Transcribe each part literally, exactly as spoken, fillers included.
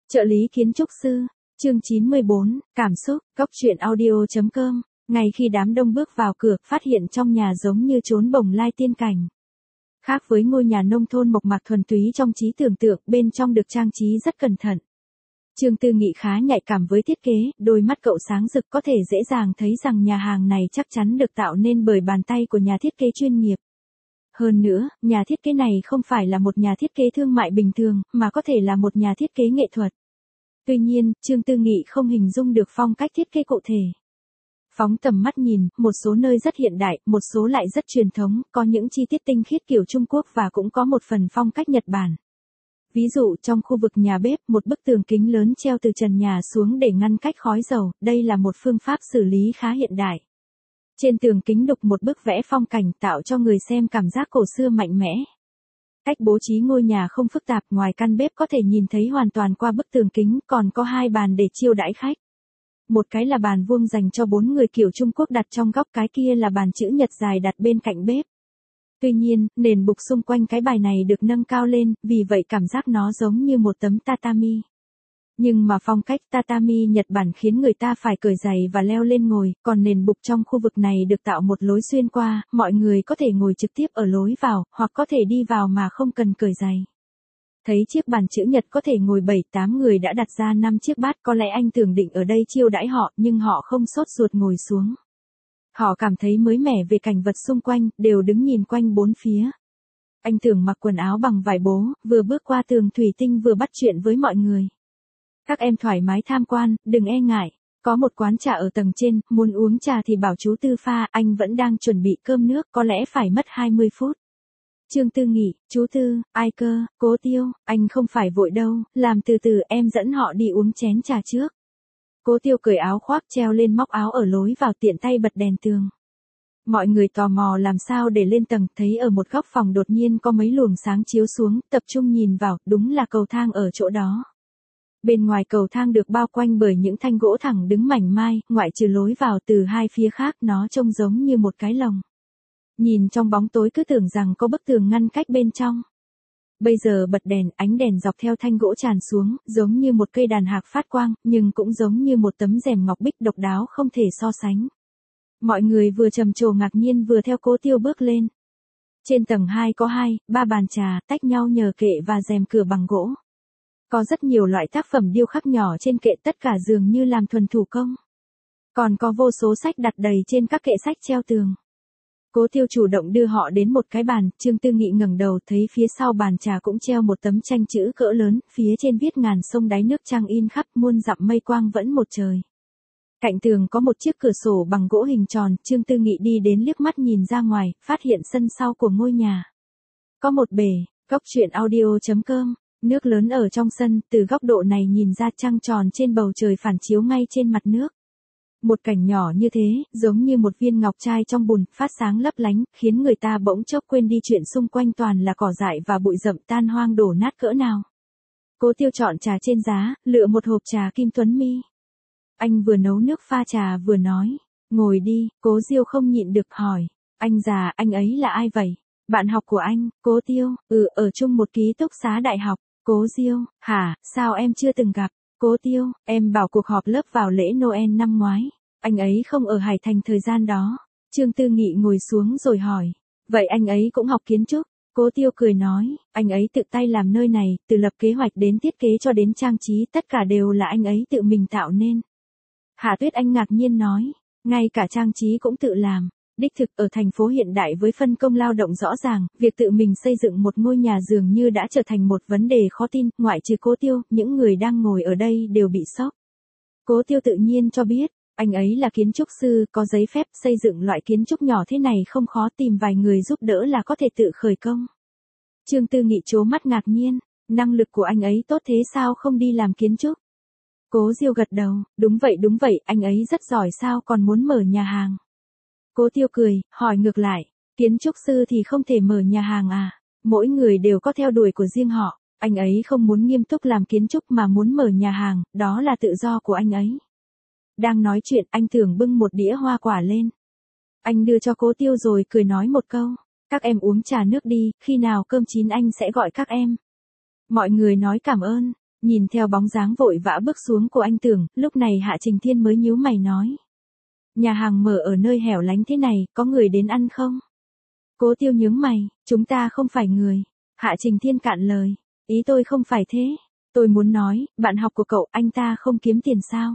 Trợ lý kiến trúc sư, chương chín mươi bốn, cảm xúc, góc truyện audio.com, ngay khi đám đông bước vào cửa, phát hiện trong nhà giống như trốn bồng lai tiên cảnh. Khác với ngôi nhà nông thôn mộc mạc thuần túy trong trí tưởng tượng, bên trong được trang trí rất cẩn thận. Trương Tư Nghị khá nhạy cảm với thiết kế, đôi mắt cậu sáng rực có thể dễ dàng thấy rằng nhà hàng này chắc chắn được tạo nên bởi bàn tay của nhà thiết kế chuyên nghiệp. Hơn nữa, nhà thiết kế này không phải là một nhà thiết kế thương mại bình thường, mà có thể là một nhà thiết kế nghệ thuật. Tuy nhiên, Trương Tư Nghị không hình dung được phong cách thiết kế cụ thể. Phóng tầm mắt nhìn, một số nơi rất hiện đại, một số lại rất truyền thống, có những chi tiết tinh khiết kiểu Trung Quốc và cũng có một phần phong cách Nhật Bản. Ví dụ trong khu vực nhà bếp, một bức tường kính lớn treo từ trần nhà xuống để ngăn cách khói dầu, đây là một phương pháp xử lý khá hiện đại. Trên tường kính đục một bức vẽ phong cảnh tạo cho người xem cảm giác cổ xưa mạnh mẽ. Cách bố trí ngôi nhà không phức tạp, ngoài căn bếp có thể nhìn thấy hoàn toàn qua bức tường kính, còn có hai bàn để chiêu đãi khách. Một cái là bàn vuông dành cho bốn người kiểu Trung Quốc đặt trong góc, cái kia là bàn chữ nhật dài đặt bên cạnh bếp. Tuy nhiên, nền bục xung quanh cái bài này được nâng cao lên, vì vậy cảm giác nó giống như một tấm tatami. Nhưng mà phong cách tatami Nhật Bản khiến người ta phải cởi giày và leo lên ngồi, còn nền bục trong khu vực này được tạo một lối xuyên qua, mọi người có thể ngồi trực tiếp ở lối vào, hoặc có thể đi vào mà không cần cởi giày. Thấy chiếc bàn chữ nhật có thể ngồi bảy tám người đã đặt ra năm chiếc bát, có lẽ anh tưởng định ở đây chiêu đãi họ, nhưng họ không sốt ruột ngồi xuống. Họ cảm thấy mới mẻ về cảnh vật xung quanh, đều đứng nhìn quanh bốn phía. Anh tưởng mặc quần áo bằng vải bố, vừa bước qua tường thủy tinh vừa bắt chuyện với mọi người. Các em thoải mái tham quan, đừng e ngại. Có một quán trà ở tầng trên, muốn uống trà thì bảo chú Tư pha, anh vẫn đang chuẩn bị cơm nước, có lẽ phải mất hai mươi phút. Trương Tư Nghị, chú Tư, ai cơ, Cố Tiêu, anh không phải vội đâu, làm từ từ, em dẫn họ đi uống chén trà trước. Cố Tiêu cởi áo khoác treo lên móc áo ở lối vào, tiện tay bật đèn tường. Mọi người tò mò làm sao để lên tầng, thấy ở một góc phòng đột nhiên có mấy luồng sáng chiếu xuống, tập trung nhìn vào, đúng là cầu thang ở chỗ đó. Bên ngoài cầu thang được bao quanh bởi những thanh gỗ thẳng đứng mảnh mai, ngoại trừ lối vào từ hai phía khác, nó trông giống như một cái lồng. Nhìn trong bóng tối cứ tưởng rằng có bức tường ngăn cách bên trong. Bây giờ bật đèn, ánh đèn dọc theo thanh gỗ tràn xuống, giống như một cây đàn hạc phát quang, nhưng cũng giống như một tấm rèm ngọc bích độc đáo không thể so sánh. Mọi người vừa trầm trồ ngạc nhiên vừa theo Cố Tiêu bước lên. Trên tầng hai có hai, ba bàn trà, tách nhau nhờ kệ và rèm cửa bằng gỗ. Có rất nhiều loại tác phẩm điêu khắc nhỏ trên kệ, tất cả dường như làm thuần thủ công. Còn có vô số sách đặt đầy trên các kệ sách treo tường. Cố Tiêu chủ động đưa họ đến một cái bàn, Trương Tư Nghị ngẩng đầu thấy phía sau bàn trà cũng treo một tấm tranh chữ cỡ lớn, phía trên viết ngàn sông đáy nước trăng in khắp, muôn dặm mây quang vẫn một trời. Cạnh tường có một chiếc cửa sổ bằng gỗ hình tròn, Trương Tư Nghị đi đến liếc mắt nhìn ra ngoài, phát hiện sân sau của ngôi nhà. Có một bể, góc truyện audio.com, nước lớn ở trong sân, từ góc độ này nhìn ra trăng tròn trên bầu trời phản chiếu ngay trên mặt nước. Một cảnh nhỏ như thế, giống như một viên ngọc trai trong bùn, phát sáng lấp lánh, khiến người ta bỗng chốc quên đi chuyện xung quanh toàn là cỏ dại và bụi rậm tan hoang đổ nát cỡ nào. Cố Tiêu chọn trà trên giá, lựa một hộp trà Kim Tuấn Mi. Anh vừa nấu nước pha trà vừa nói, ngồi đi. Cố Diêu không nhịn được hỏi, anh già, anh ấy là ai vậy? Bạn học của anh. Cố Tiêu, ừ, ở chung một ký túc xá đại học. Cố Diêu, hả, sao em chưa từng gặp? Cố Tiêu, em bảo cuộc họp lớp vào lễ Noel năm ngoái. Anh ấy không ở Hải Thành thời gian đó. Trương Tư Nghị ngồi xuống rồi hỏi, vậy anh ấy cũng học kiến trúc? Cố Tiêu cười nói, anh ấy tự tay làm nơi này, từ lập kế hoạch đến thiết kế cho đến trang trí, tất cả đều là anh ấy tự mình tạo nên. Hạ Tuyết Anh ngạc nhiên nói, ngay cả trang trí cũng tự làm. Đích thực ở thành phố hiện đại với phân công lao động rõ ràng, việc tự mình xây dựng một ngôi nhà dường như đã trở thành một vấn đề khó tin, ngoại trừ Cố Tiêu, những người đang ngồi ở đây đều bị sốc. Cố Tiêu tự nhiên cho biết, anh ấy là kiến trúc sư, có giấy phép xây dựng loại kiến trúc nhỏ thế này không khó, tìm vài người giúp đỡ là có thể tự khởi công. Trương Tư Nghị trố mắt ngạc nhiên, năng lực của anh ấy tốt thế sao không đi làm kiến trúc? Cố Diêu gật đầu, đúng vậy đúng vậy, anh ấy rất giỏi sao còn muốn mở nhà hàng. Cố Tiêu cười, hỏi ngược lại, kiến trúc sư thì không thể mở nhà hàng à? Mỗi người đều có theo đuổi của riêng họ, anh ấy không muốn nghiêm túc làm kiến trúc mà muốn mở nhà hàng, đó là tự do của anh ấy. Đang nói chuyện, anh Tưởng bưng một đĩa hoa quả lên. Anh đưa cho Cố Tiêu rồi cười nói một câu, các em uống trà nước đi, khi nào cơm chín anh sẽ gọi các em. Mọi người nói cảm ơn. Nhìn theo bóng dáng vội vã bước xuống của anh Tưởng, lúc này Hạ Trình Thiên mới nhíu mày nói. Nhà hàng mở ở nơi hẻo lánh thế này, có người đến ăn không? Cố Tiêu nhướng mày, chúng ta không phải người. Hạ Trình Thiên cạn lời, ý tôi không phải thế. Tôi muốn nói, bạn học của cậu, anh ta không kiếm tiền sao?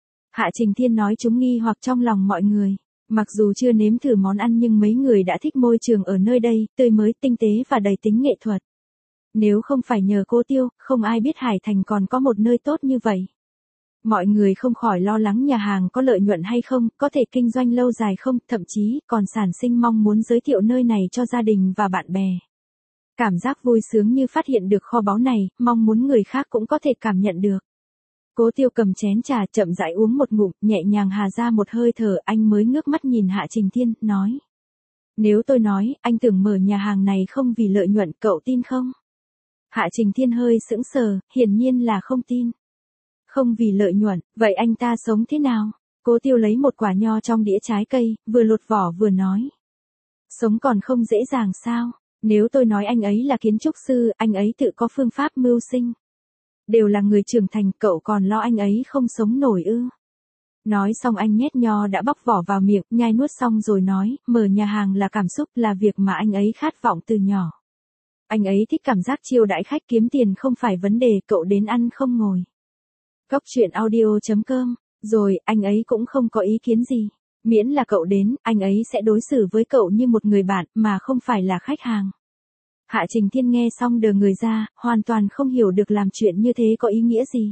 Hạ Trình Thiên nói chúng nghi hoặc trong lòng mọi người. Mặc dù chưa nếm thử món ăn nhưng mấy người đã thích môi trường ở nơi đây, tươi mới, tinh tế và đầy tính nghệ thuật. Nếu không phải nhờ Cố Tiêu, không ai biết Hải Thành còn có một nơi tốt như vậy. Mọi người không khỏi lo lắng nhà hàng có lợi nhuận hay không, có thể kinh doanh lâu dài không, thậm chí còn sản sinh mong muốn giới thiệu nơi này cho gia đình và bạn bè. Cảm giác vui sướng như phát hiện được kho báu này, mong muốn người khác cũng có thể cảm nhận được. Cố Tiêu cầm chén trà chậm rãi uống một ngụm, nhẹ nhàng hà ra một hơi thở, anh mới ngước mắt nhìn Hạ Trình Thiên, nói. Nếu tôi nói, anh tưởng mở nhà hàng này không vì lợi nhuận, cậu tin không? Hạ Trình Thiên hơi sững sờ, hiển nhiên là không tin. Không vì lợi nhuận, vậy anh ta sống thế nào? Cố Tiêu lấy một quả nho trong đĩa trái cây, vừa lột vỏ vừa nói. Sống còn không dễ dàng sao? Nếu tôi nói anh ấy là kiến trúc sư, anh ấy tự có phương pháp mưu sinh. Đều là người trưởng thành, cậu còn lo anh ấy không sống nổi ư? Nói xong anh nhét nho đã bóc vỏ vào miệng, nhai nuốt xong rồi nói, mở nhà hàng là cảm xúc, là việc mà anh ấy khát vọng từ nhỏ. Anh ấy thích cảm giác chiêu đãi khách, kiếm tiền không phải vấn đề, cậu đến ăn không ngồi. Cóc truyện audio chấm com, rồi, anh ấy cũng không có ý kiến gì. Miễn là cậu đến, anh ấy sẽ đối xử với cậu như một người bạn, mà không phải là khách hàng. Hạ Trình Thiên nghe xong đờ người ra, hoàn toàn không hiểu được làm chuyện như thế có ý nghĩa gì.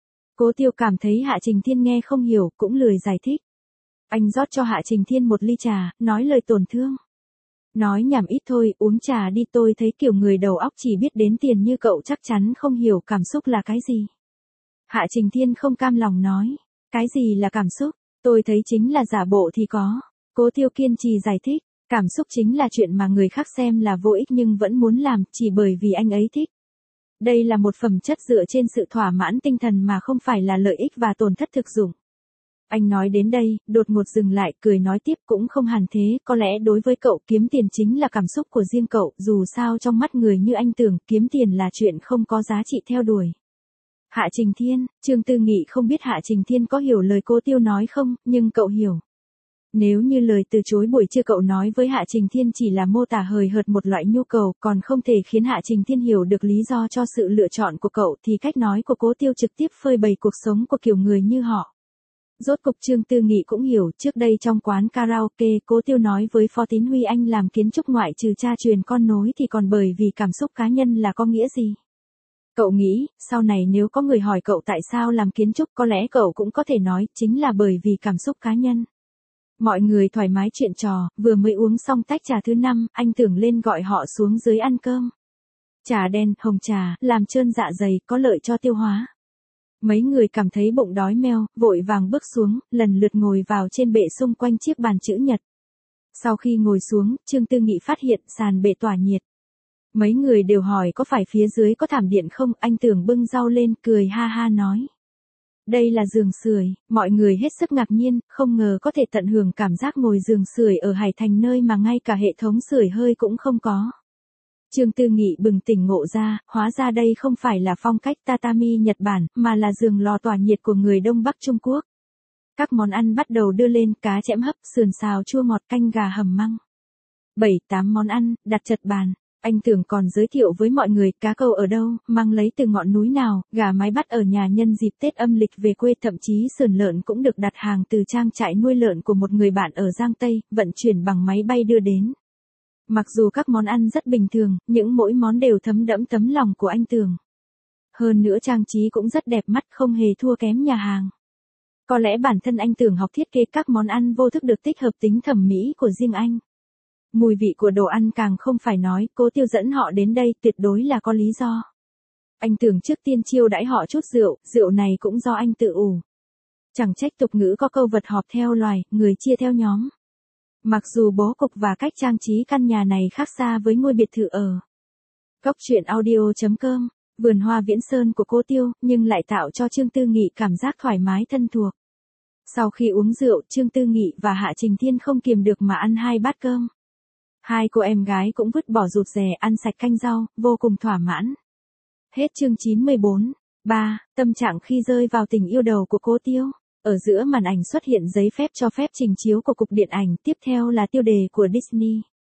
Cố Tiêu cảm thấy Hạ Trình Thiên nghe không hiểu, cũng lười giải thích. Anh rót cho Hạ Trình Thiên một ly trà, nói lời tổn thương. Nói nhảm ít thôi, uống trà đi, tôi thấy kiểu người đầu óc chỉ biết đến tiền như cậu chắc chắn không hiểu cảm xúc là cái gì. Hạ Trình Thiên không cam lòng nói, cái gì là cảm xúc, tôi thấy chính là giả bộ thì có. Cố Tiêu kiên trì giải thích, cảm xúc chính là chuyện mà người khác xem là vô ích nhưng vẫn muốn làm, chỉ bởi vì anh ấy thích. Đây là một phẩm chất dựa trên sự thỏa mãn tinh thần mà không phải là lợi ích và tổn thất thực dụng. Anh nói đến đây, đột ngột dừng lại, cười nói tiếp, cũng không hẳn thế, có lẽ đối với cậu kiếm tiền chính là cảm xúc của riêng cậu, dù sao trong mắt người như anh tưởng, kiếm tiền là chuyện không có giá trị theo đuổi. Hạ Trình Thiên, Trương Tư Nghị không biết Hạ Trình Thiên có hiểu lời Cố Tiêu nói không, nhưng cậu hiểu. Nếu như lời từ chối buổi trưa cậu nói với Hạ Trình Thiên chỉ là mô tả hời hợt một loại nhu cầu, còn không thể khiến Hạ Trình Thiên hiểu được lý do cho sự lựa chọn của cậu, thì cách nói của Cố Tiêu trực tiếp phơi bày cuộc sống của kiểu người như họ. Rốt cục Trương Tư Nghị cũng hiểu, trước đây trong quán karaoke, Cố Tiêu nói với Phó Tín Huy anh làm kiến trúc ngoại trừ cha truyền con nối thì còn bởi vì cảm xúc cá nhân là có nghĩa gì. Cậu nghĩ, sau này nếu có người hỏi cậu tại sao làm kiến trúc, có lẽ cậu cũng có thể nói, chính là bởi vì cảm xúc cá nhân. Mọi người thoải mái chuyện trò, vừa mới uống xong tách trà thứ năm, anh Tưởng lên gọi họ xuống dưới ăn cơm. Trà đen, hồng trà, làm trơn dạ dày, có lợi cho tiêu hóa. Mấy người cảm thấy bụng đói meo, vội vàng bước xuống, lần lượt ngồi vào trên bệ xung quanh chiếc bàn chữ nhật. Sau khi ngồi xuống, Trương Tư Nghị phát hiện sàn bệ tỏa nhiệt. Mấy người đều hỏi có phải phía dưới có thảm điện không, anh Tưởng bưng rau lên, cười ha ha nói. Đây là giường sưởi, mọi người hết sức ngạc nhiên, không ngờ có thể tận hưởng cảm giác ngồi giường sưởi ở Hải Thành nơi mà ngay cả hệ thống sưởi hơi cũng không có. Trương Tư Nghị bừng tỉnh ngộ ra, hóa ra đây không phải là phong cách tatami Nhật Bản, mà là giường lò tỏa nhiệt của người Đông Bắc Trung Quốc. Các món ăn bắt đầu đưa lên, cá chẽm hấp, sườn xào chua ngọt, canh gà hầm măng. Bảy tám món ăn, đặt chật bàn. Anh Tưởng còn giới thiệu với mọi người cá câu ở đâu, măng lấy từ ngọn núi nào, gà mái bắt ở nhà nhân dịp Tết âm lịch về quê, thậm chí sườn lợn cũng được đặt hàng từ trang trại nuôi lợn của một người bạn ở Giang Tây, vận chuyển bằng máy bay đưa đến. Mặc dù các món ăn rất bình thường, những mỗi món đều thấm đẫm tấm lòng của anh Tưởng. Hơn nữa trang trí cũng rất đẹp mắt, không hề thua kém nhà hàng. Có lẽ bản thân anh Tưởng học thiết kế các món ăn vô thức được tích hợp tính thẩm mỹ của riêng anh. Mùi vị của đồ ăn càng không phải nói, Cố Tiêu dẫn họ đến đây tuyệt đối là có lý do. Anh Tưởng trước tiên chiêu đãi họ chút rượu, rượu này cũng do anh tự ủ. Chẳng trách tục ngữ có câu vật họp theo loài, người chia theo nhóm. Mặc dù bố cục và cách trang trí căn nhà này khác xa với ngôi biệt thự ở. Cóc truyện audio chấm com, vườn hoa Viễn Sơn của Cố Tiêu, nhưng lại tạo cho Trương Tư Nghị cảm giác thoải mái thân thuộc. Sau khi uống rượu, Trương Tư Nghị và Hạ Trình Thiên không kiềm được mà ăn hai bát cơm. Hai cô em gái cũng vứt bỏ rụt rè ăn sạch canh rau, vô cùng thỏa mãn. Hết chương chín mươi bốn. ba. Tâm trạng khi rơi vào tình yêu đầu của Cố Tiêu. Ở giữa màn ảnh xuất hiện giấy phép cho phép trình chiếu của cục điện ảnh, tiếp theo là tiêu đề của Disney.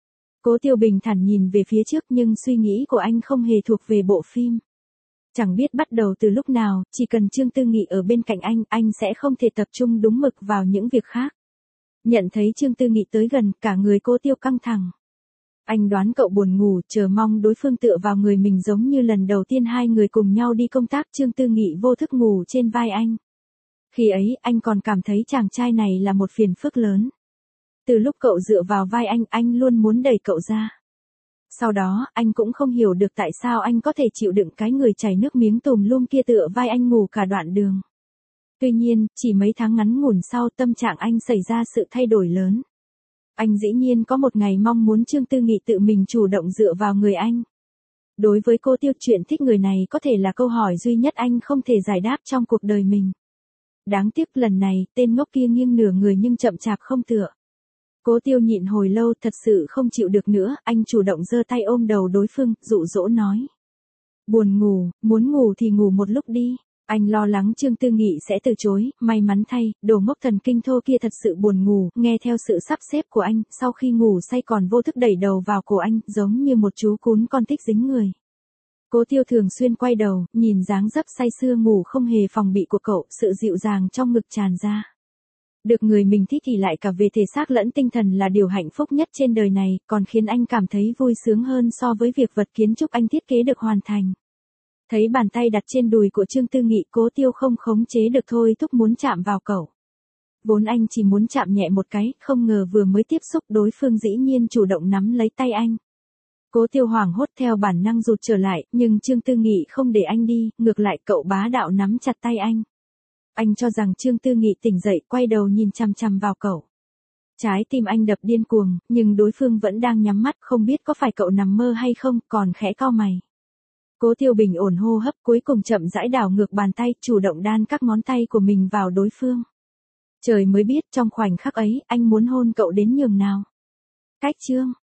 Cố Tiêu bình thản nhìn về phía trước nhưng suy nghĩ của anh không hề thuộc về bộ phim. Chẳng biết bắt đầu từ lúc nào, chỉ cần Trương Tư Nghị ở bên cạnh anh, anh sẽ không thể tập trung đúng mực vào những việc khác. Nhận thấy Trương Tư Nghị tới gần, cả người Cố Tiêu căng thẳng. Anh đoán cậu buồn ngủ, chờ mong đối phương tựa vào người mình giống như lần đầu tiên hai người cùng nhau đi công tác. Trương Tư Nghị vô thức ngủ trên vai anh. Khi ấy, anh còn cảm thấy chàng trai này là một phiền phức lớn. Từ lúc cậu dựa vào vai anh, anh luôn muốn đẩy cậu ra. Sau đó, anh cũng không hiểu được tại sao anh có thể chịu đựng cái người chảy nước miếng tùm lum kia tựa vai anh ngủ cả đoạn đường. Tuy nhiên, chỉ mấy tháng ngắn ngủn sau, tâm trạng anh xảy ra sự thay đổi lớn. Anh dĩ nhiên có một ngày mong muốn Trương Tư Nghị tự mình chủ động dựa vào người anh. Đối với Cố Tiêu, chuyện thích người này có thể là câu hỏi duy nhất anh không thể giải đáp trong cuộc đời mình. Đáng tiếc lần này, tên ngốc kia nghiêng nửa người nhưng chậm chạp không tựa. Cố Tiêu nhịn hồi lâu, thật sự không chịu được nữa, anh chủ động giơ tay ôm đầu đối phương, dụ dỗ nói. Buồn ngủ, muốn ngủ thì ngủ một lúc đi. Anh lo lắng Trương Tư Nghị sẽ từ chối, may mắn thay, đồ ngốc thần kinh thô kia thật sự buồn ngủ, nghe theo sự sắp xếp của anh, sau khi ngủ say còn vô thức đẩy đầu vào cổ anh, giống như một chú cún con thích dính người. Cố Tiêu thường xuyên quay đầu, nhìn dáng dấp say sưa ngủ không hề phòng bị của cậu, sự dịu dàng trong ngực tràn ra. Được người mình thích thì lại cả về thể xác lẫn tinh thần là điều hạnh phúc nhất trên đời này, còn khiến anh cảm thấy vui sướng hơn so với việc vật kiến trúc anh thiết kế được hoàn thành. Thấy bàn tay đặt trên đùi của Trương Tư Nghị, Cố Tiêu không khống chế được thôi thúc muốn chạm vào cậu. Vốn anh chỉ muốn chạm nhẹ một cái, không ngờ vừa mới tiếp xúc đối phương dĩ nhiên chủ động nắm lấy tay anh. Cố Tiêu hoảng hốt theo bản năng rụt trở lại, nhưng Trương Tư Nghị không để anh đi, ngược lại cậu bá đạo nắm chặt tay anh. Anh cho rằng Trương Tư Nghị tỉnh dậy, quay đầu nhìn chằm chằm vào cậu. Trái tim anh đập điên cuồng, nhưng đối phương vẫn đang nhắm mắt, không biết có phải cậu nằm mơ hay không, còn khẽ cau mày. Cố Tiêu bình ổn hô hấp, cuối cùng chậm rãi đảo ngược bàn tay, chủ động đan các ngón tay của mình vào đối phương. Trời mới biết trong khoảnh khắc ấy, anh muốn hôn cậu đến nhường nào. Cách chương